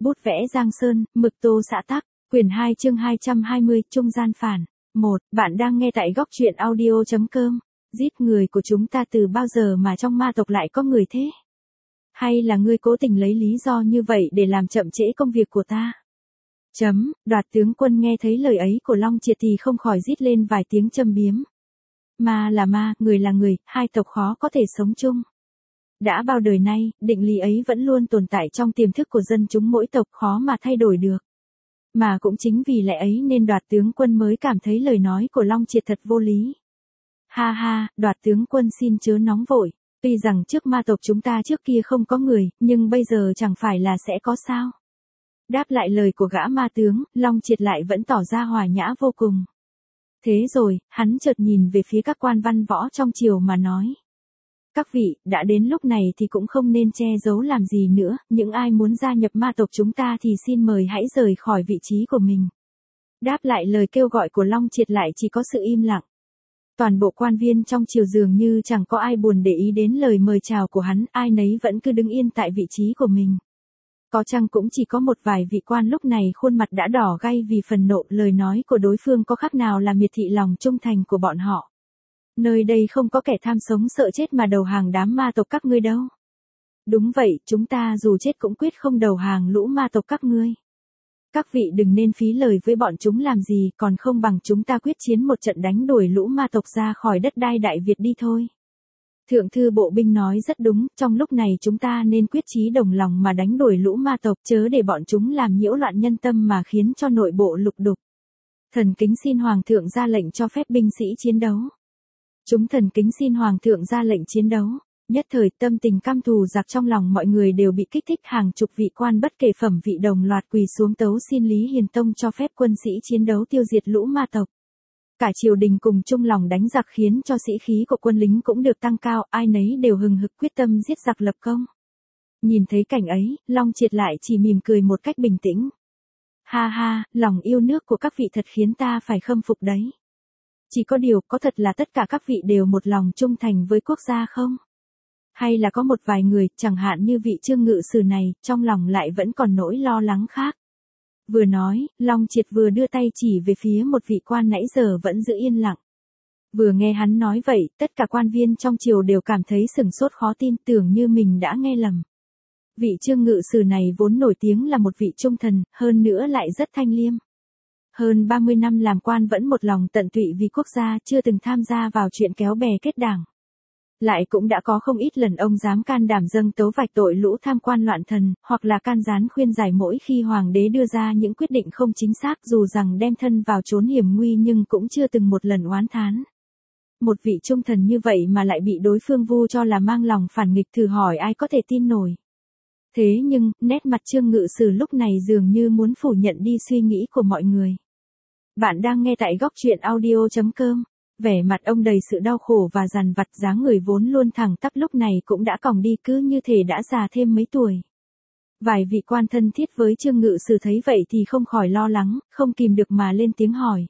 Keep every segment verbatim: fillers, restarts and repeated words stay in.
Bút vẽ Giang Sơn, mực tô xã tắc, quyển hai chương hai trăm hai mươi, trung gian phản. một. Bạn đang nghe tại góc truyện audio chấm com. Giết người của chúng ta từ bao giờ mà trong ma tộc lại có người thế? Hay là ngươi cố tình lấy lý do như vậy để làm chậm trễ công việc của ta? Chấm, Đoạt tướng quân nghe thấy lời ấy của Long Triệt thì không khỏi rít lên vài tiếng châm biếm. Ma là ma, người là người, hai tộc khó có thể sống chung. Đã bao đời nay, định lý ấy vẫn luôn tồn tại trong tiềm thức của dân chúng mỗi tộc, khó mà thay đổi được. Mà cũng chính vì lẽ ấy nên Đoạt tướng quân mới cảm thấy lời nói của Long Triệt thật vô lý. Ha ha, Đoạt tướng quân xin chớ nóng vội, tuy rằng trước ma tộc chúng ta trước kia không có người, nhưng bây giờ chẳng phải là sẽ có sao. Đáp lại lời của gã ma tướng, Long Triệt lại vẫn tỏ ra hòa nhã vô cùng. Thế rồi, hắn chợt nhìn về phía các quan văn võ trong triều mà nói. Các vị, đã đến lúc này thì cũng không nên che giấu làm gì nữa, những ai muốn gia nhập ma tộc chúng ta thì xin mời hãy rời khỏi vị trí của mình. Đáp lại lời kêu gọi của Long Triệt lại chỉ có sự im lặng. Toàn bộ quan viên trong triều dường như chẳng có ai buồn để ý đến lời mời chào của hắn, ai nấy vẫn cứ đứng yên tại vị trí của mình. Có chăng cũng chỉ có một vài vị quan lúc này khuôn mặt đã đỏ gay vì phần nộ, lời nói của đối phương có khác nào là miệt thị lòng trung thành của bọn họ. Nơi đây không có kẻ tham sống sợ chết mà đầu hàng đám ma tộc các ngươi đâu. Đúng vậy, chúng ta dù chết cũng quyết không đầu hàng lũ ma tộc các ngươi. Các vị đừng nên phí lời với bọn chúng làm gì, còn không bằng chúng ta quyết chiến một trận đánh đuổi lũ ma tộc ra khỏi đất đai Đại Việt đi thôi. Thượng thư bộ binh nói rất đúng, trong lúc này chúng ta nên quyết chí đồng lòng mà đánh đuổi lũ ma tộc, chớ để bọn chúng làm nhiễu loạn nhân tâm mà khiến cho nội bộ lục đục. Thần kính xin Hoàng thượng ra lệnh cho phép binh sĩ chiến đấu. Chúng thần kính xin Hoàng thượng ra lệnh chiến đấu. Nhất thời tâm tình căm thù giặc trong lòng mọi người đều bị kích thích, hàng chục vị quan bất kể phẩm vị đồng loạt quỳ xuống tấu xin Lý Hiền Tông cho phép quân sĩ chiến đấu tiêu diệt lũ ma tộc. Cả triều đình cùng chung lòng đánh giặc khiến cho sĩ khí của quân lính cũng được tăng cao, ai nấy đều hừng hực quyết tâm giết giặc lập công. Nhìn thấy cảnh ấy, Long Triệt lại chỉ mỉm cười một cách bình tĩnh. Ha ha, lòng yêu nước của các vị thật khiến ta phải khâm phục đấy. Chỉ có điều, có thật là tất cả các vị đều một lòng trung thành với quốc gia không? Hay là có một vài người, chẳng hạn như vị Trương Ngự Sử này, trong lòng lại vẫn còn nỗi lo lắng khác? Vừa nói, Long Triệt vừa đưa tay chỉ về phía một vị quan nãy giờ vẫn giữ yên lặng. Vừa nghe hắn nói vậy, tất cả quan viên trong triều đều cảm thấy sửng sốt khó tin, tưởng như mình đã nghe lầm. Vị Trương Ngự Sử này vốn nổi tiếng là một vị trung thần, hơn nữa lại rất thanh liêm. Hơn ba mươi năm làm quan vẫn một lòng tận tụy vì quốc gia, chưa từng tham gia vào chuyện kéo bè kết đảng. Lại cũng đã có không ít lần ông dám can đảm dâng tấu vạch tội lũ tham quan loạn thần, hoặc là can gián khuyên giải mỗi khi hoàng đế đưa ra những quyết định không chính xác, dù rằng đem thân vào chốn hiểm nguy nhưng cũng chưa từng một lần oán thán. Một vị trung thần như vậy mà lại bị đối phương vu cho là mang lòng phản nghịch, thử hỏi ai có thể tin nổi. Thế nhưng, nét mặt Trương Ngự Sử lúc này dường như muốn phủ nhận đi suy nghĩ của mọi người. Bạn đang nghe tại góc truyện audio chấm com. Vẻ mặt ông đầy sự đau khổ và dằn vặt, dáng người vốn luôn thẳng tắp lúc này cũng đã còng đi, cứ như thể đã già thêm mấy tuổi. Vài vị quan thân thiết với Trương Ngự Sử thấy vậy thì không khỏi lo lắng, không kìm được mà lên tiếng hỏi.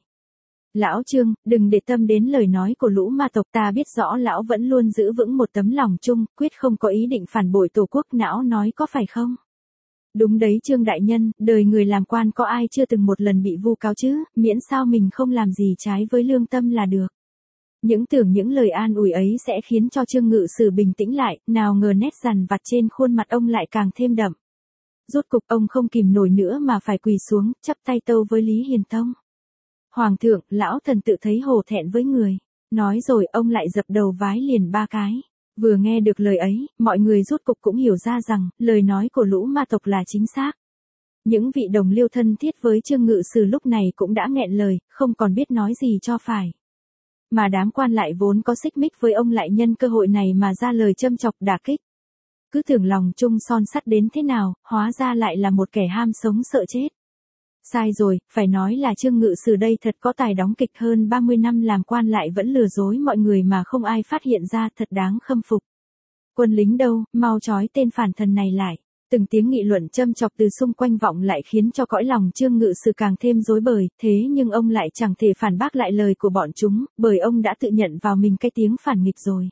Lão Trương, đừng để tâm đến lời nói của lũ ma tộc, ta biết rõ lão vẫn luôn giữ vững một tấm lòng chung, quyết không có ý định phản bội tổ quốc, não nói có phải không? Đúng đấy Trương đại nhân, đời người làm quan có ai chưa từng một lần bị vu cáo chứ, miễn sao mình không làm gì trái với lương tâm là được. Những tưởng những lời an ủi ấy sẽ khiến cho Trương Ngự Sử bình tĩnh lại, nào ngờ nét dằn vặt trên khuôn mặt ông lại càng thêm đậm. Rốt cục ông không kìm nổi nữa mà phải quỳ xuống, chắp tay tâu với Lý Hiền Tông. Hoàng thượng, lão thần tự thấy hổ thẹn với người. Nói rồi ông lại dập đầu vái liền ba cái. Vừa nghe được lời ấy, mọi người rốt cục cũng hiểu ra rằng, lời nói của lũ ma tộc là chính xác. Những vị đồng liêu thân thiết với Trương Ngự Sử lúc này cũng đã nghẹn lời, không còn biết nói gì cho phải. Mà đám quan lại vốn có xích mích với ông lại nhân cơ hội này mà ra lời châm chọc đả kích. Cứ tưởng lòng chung son sắt đến thế nào, hóa ra lại là một kẻ ham sống sợ chết. Sai rồi, phải nói là Trương Ngự Sử đây thật có tài đóng kịch, hơn ba mươi năm làm quan lại vẫn lừa dối mọi người mà không ai phát hiện ra, thật đáng khâm phục. Quân lính đâu, mau trói tên phản thần này lại. Từng tiếng nghị luận châm chọc từ xung quanh vọng lại khiến cho cõi lòng Trương Ngự Sử càng thêm rối bời, thế nhưng ông lại chẳng thể phản bác lại lời của bọn chúng, bởi ông đã tự nhận vào mình cái tiếng phản nghịch rồi.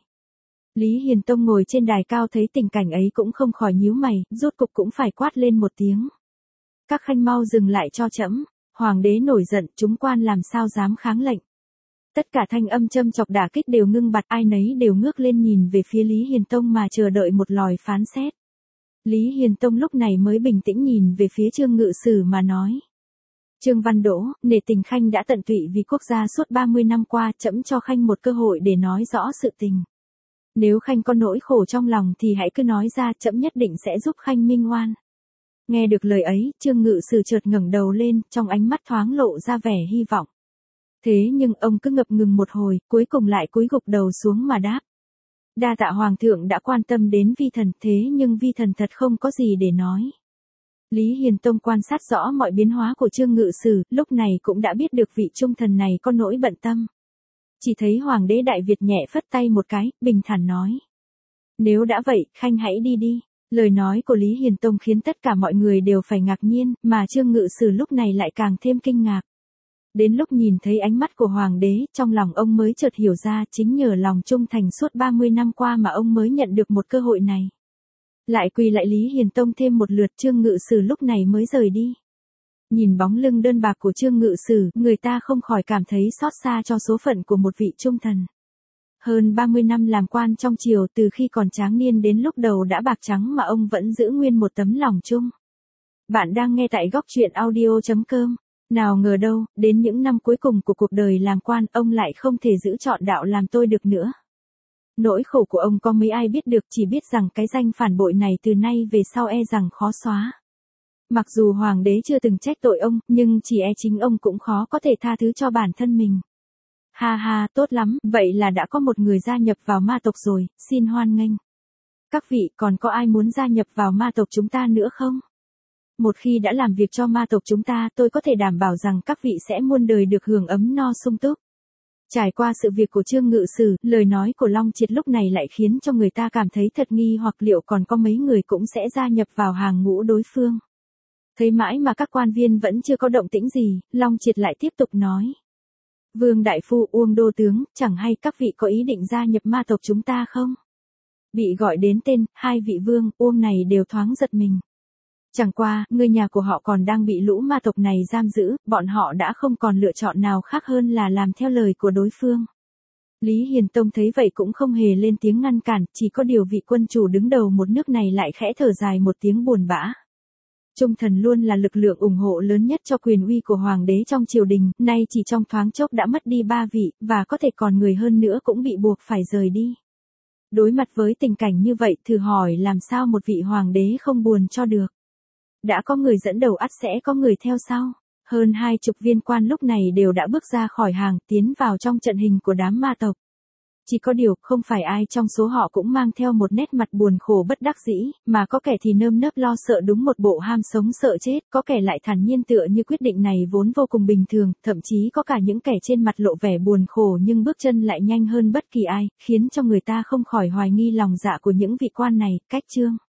Lý Hiền Tông ngồi trên đài cao thấy tình cảnh ấy cũng không khỏi nhíu mày, rốt cục cũng phải quát lên một tiếng. Các khanh mau dừng lại cho trẫm. Hoàng đế nổi giận, chúng quan làm sao dám kháng lệnh. Tất cả thanh âm châm chọc đả kích đều ngưng bặt, ai nấy đều ngước lên nhìn về phía Lý Hiền Tông mà chờ đợi một lòi phán xét. Lý Hiền Tông lúc này mới bình tĩnh nhìn về phía Trương Ngự Sử mà nói. Trương Văn Đỗ, nể tình khanh đã tận tụy vì quốc gia suốt ba mươi năm qua, trẫm cho khanh một cơ hội để nói rõ sự tình. Nếu khanh có nỗi khổ trong lòng thì hãy cứ nói ra, trẫm nhất định sẽ giúp khanh minh oan. Nghe được lời ấy, Trương Ngự Sử chợt ngẩng đầu lên, trong ánh mắt thoáng lộ ra vẻ hy vọng. Thế nhưng ông cứ ngập ngừng một hồi, cuối cùng lại cúi gục đầu xuống mà đáp. Đa tạ hoàng thượng đã quan tâm đến vi thần, thế nhưng vi thần thật không có gì để nói. Lý Hiền Tông quan sát rõ mọi biến hóa của Trương Ngự Sử, lúc này cũng đã biết được vị trung thần này có nỗi bận tâm. Chỉ thấy Hoàng đế Đại Việt nhẹ phất tay một cái, bình thản nói. Nếu đã vậy, khanh hãy đi đi. Lời nói của Lý Hiền Tông khiến tất cả mọi người đều phải ngạc nhiên, mà Trương Ngự Sử lúc này lại càng thêm kinh ngạc. Đến lúc nhìn thấy ánh mắt của Hoàng đế, trong lòng ông mới chợt hiểu ra chính nhờ lòng trung thành suốt ba mươi năm qua mà ông mới nhận được một cơ hội này. Lại quỳ lại Lý Hiền Tông thêm một lượt, Trương Ngự Sử lúc này mới rời đi. Nhìn bóng lưng đơn bạc của Trương Ngự Sử, người ta không khỏi cảm thấy xót xa cho số phận của một vị trung thần. Hơn ba mươi năm làm quan trong triều, từ khi còn tráng niên đến lúc đầu đã bạc trắng mà ông vẫn giữ nguyên một tấm lòng trung. Bạn đang nghe tại góc truyện audio chấm com. Nào ngờ đâu, đến những năm cuối cùng của cuộc đời làm quan, ông lại không thể giữ trọn đạo làm tôi được nữa. Nỗi khổ của ông có mấy ai biết được, chỉ biết rằng cái danh phản bội này từ nay về sau e rằng khó xóa. Mặc dù hoàng đế chưa từng trách tội ông, nhưng chỉ e chính ông cũng khó có thể tha thứ cho bản thân mình. Ha ha, tốt lắm, vậy là đã có một người gia nhập vào ma tộc rồi, xin hoan nghênh. Các vị, còn có ai muốn gia nhập vào ma tộc chúng ta nữa không? Một khi đã làm việc cho ma tộc chúng ta, tôi có thể đảm bảo rằng các vị sẽ muôn đời được hưởng ấm no sung túc. Trải qua sự việc của Trương Ngự Sử, lời nói của Long Triệt lúc này lại khiến cho người ta cảm thấy thật nghi hoặc liệu còn có mấy người cũng sẽ gia nhập vào hàng ngũ đối phương. Thấy mãi mà các quan viên vẫn chưa có động tĩnh gì, Long Triệt lại tiếp tục nói. Vương Đại Phu, Uông Đô Tướng, chẳng hay các vị có ý định gia nhập ma tộc chúng ta không? Bị gọi đến tên, hai vị Vương, Uông này đều thoáng giật mình. Chẳng qua, người nhà của họ còn đang bị lũ ma tộc này giam giữ, bọn họ đã không còn lựa chọn nào khác hơn là làm theo lời của đối phương. Lý Hiền Tông thấy vậy cũng không hề lên tiếng ngăn cản, chỉ có điều vị quân chủ đứng đầu một nước này lại khẽ thở dài một tiếng buồn bã. Trung thần luôn là lực lượng ủng hộ lớn nhất cho quyền uy của hoàng đế trong triều đình, nay chỉ trong thoáng chốc đã mất đi ba vị, và có thể còn người hơn nữa cũng bị buộc phải rời đi. Đối mặt với tình cảnh như vậy, thử hỏi làm sao một vị hoàng đế không buồn cho được. Đã có người dẫn đầu ắt sẽ có người theo sau. Hơn hai chục viên quan lúc này đều đã bước ra khỏi hàng, tiến vào trong trận hình của đám ma tộc. Chỉ có điều, không phải ai trong số họ cũng mang theo một nét mặt buồn khổ bất đắc dĩ, mà có kẻ thì nơm nớp lo sợ đúng một bộ ham sống sợ chết, có kẻ lại thản nhiên tựa như quyết định này vốn vô cùng bình thường, thậm chí có cả những kẻ trên mặt lộ vẻ buồn khổ nhưng bước chân lại nhanh hơn bất kỳ ai, khiến cho người ta không khỏi hoài nghi lòng dạ của những vị quan này. Cách chương